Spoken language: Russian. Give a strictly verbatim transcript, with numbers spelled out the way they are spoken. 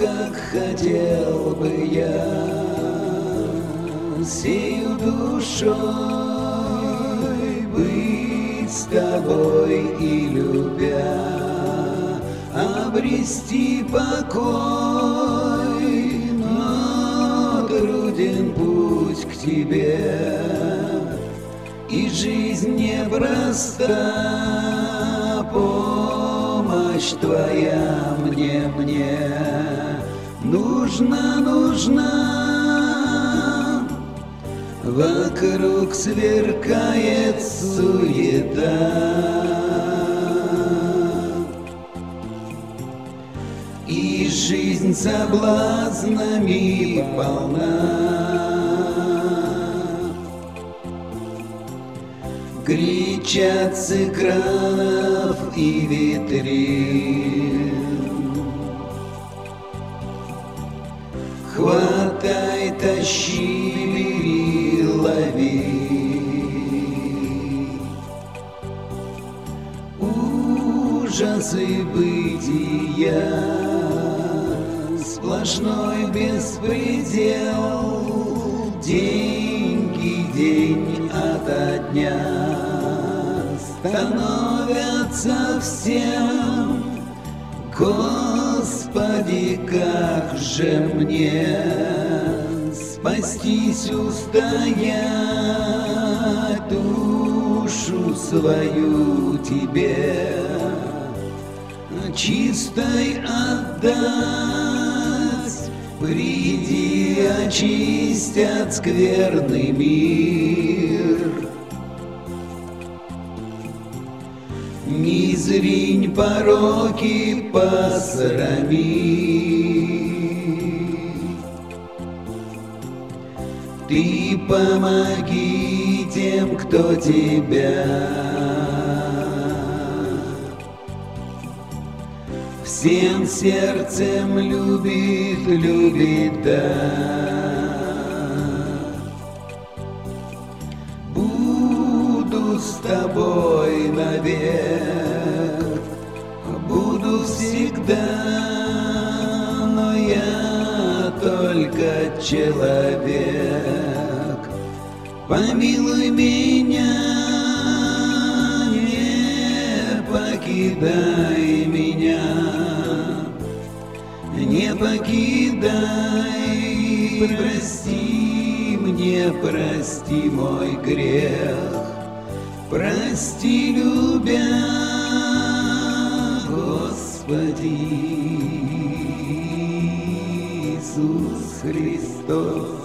как хотел бы я сею душой быть с тобой и любя обрести покой, но труден путь к тебе, и жизнь непроста. Помощь твоя мне, мне нужна, нужна. Вокруг сверкает суета, и жизнь соблазнами полна. Кричат с экранов и витрин: хватай, тащи, бери, лови. Ужасы бытия, сплошной беспредел, деньги день ото дня становятся всем. Господи, как же мне спастись, устоять, душу свою тебе чистой отдать? Приди, очисть от скверный мир, не зринь пороки, посрами. Ты помоги тем, кто тебя всем сердцем любит, любит, да. Буду с тобой навек, буду всегда, но я только человек. Помилуй меня, не покидай меня, не покидай, прости мне, прости мой грех, прости, любя, Господи Иисус Христос.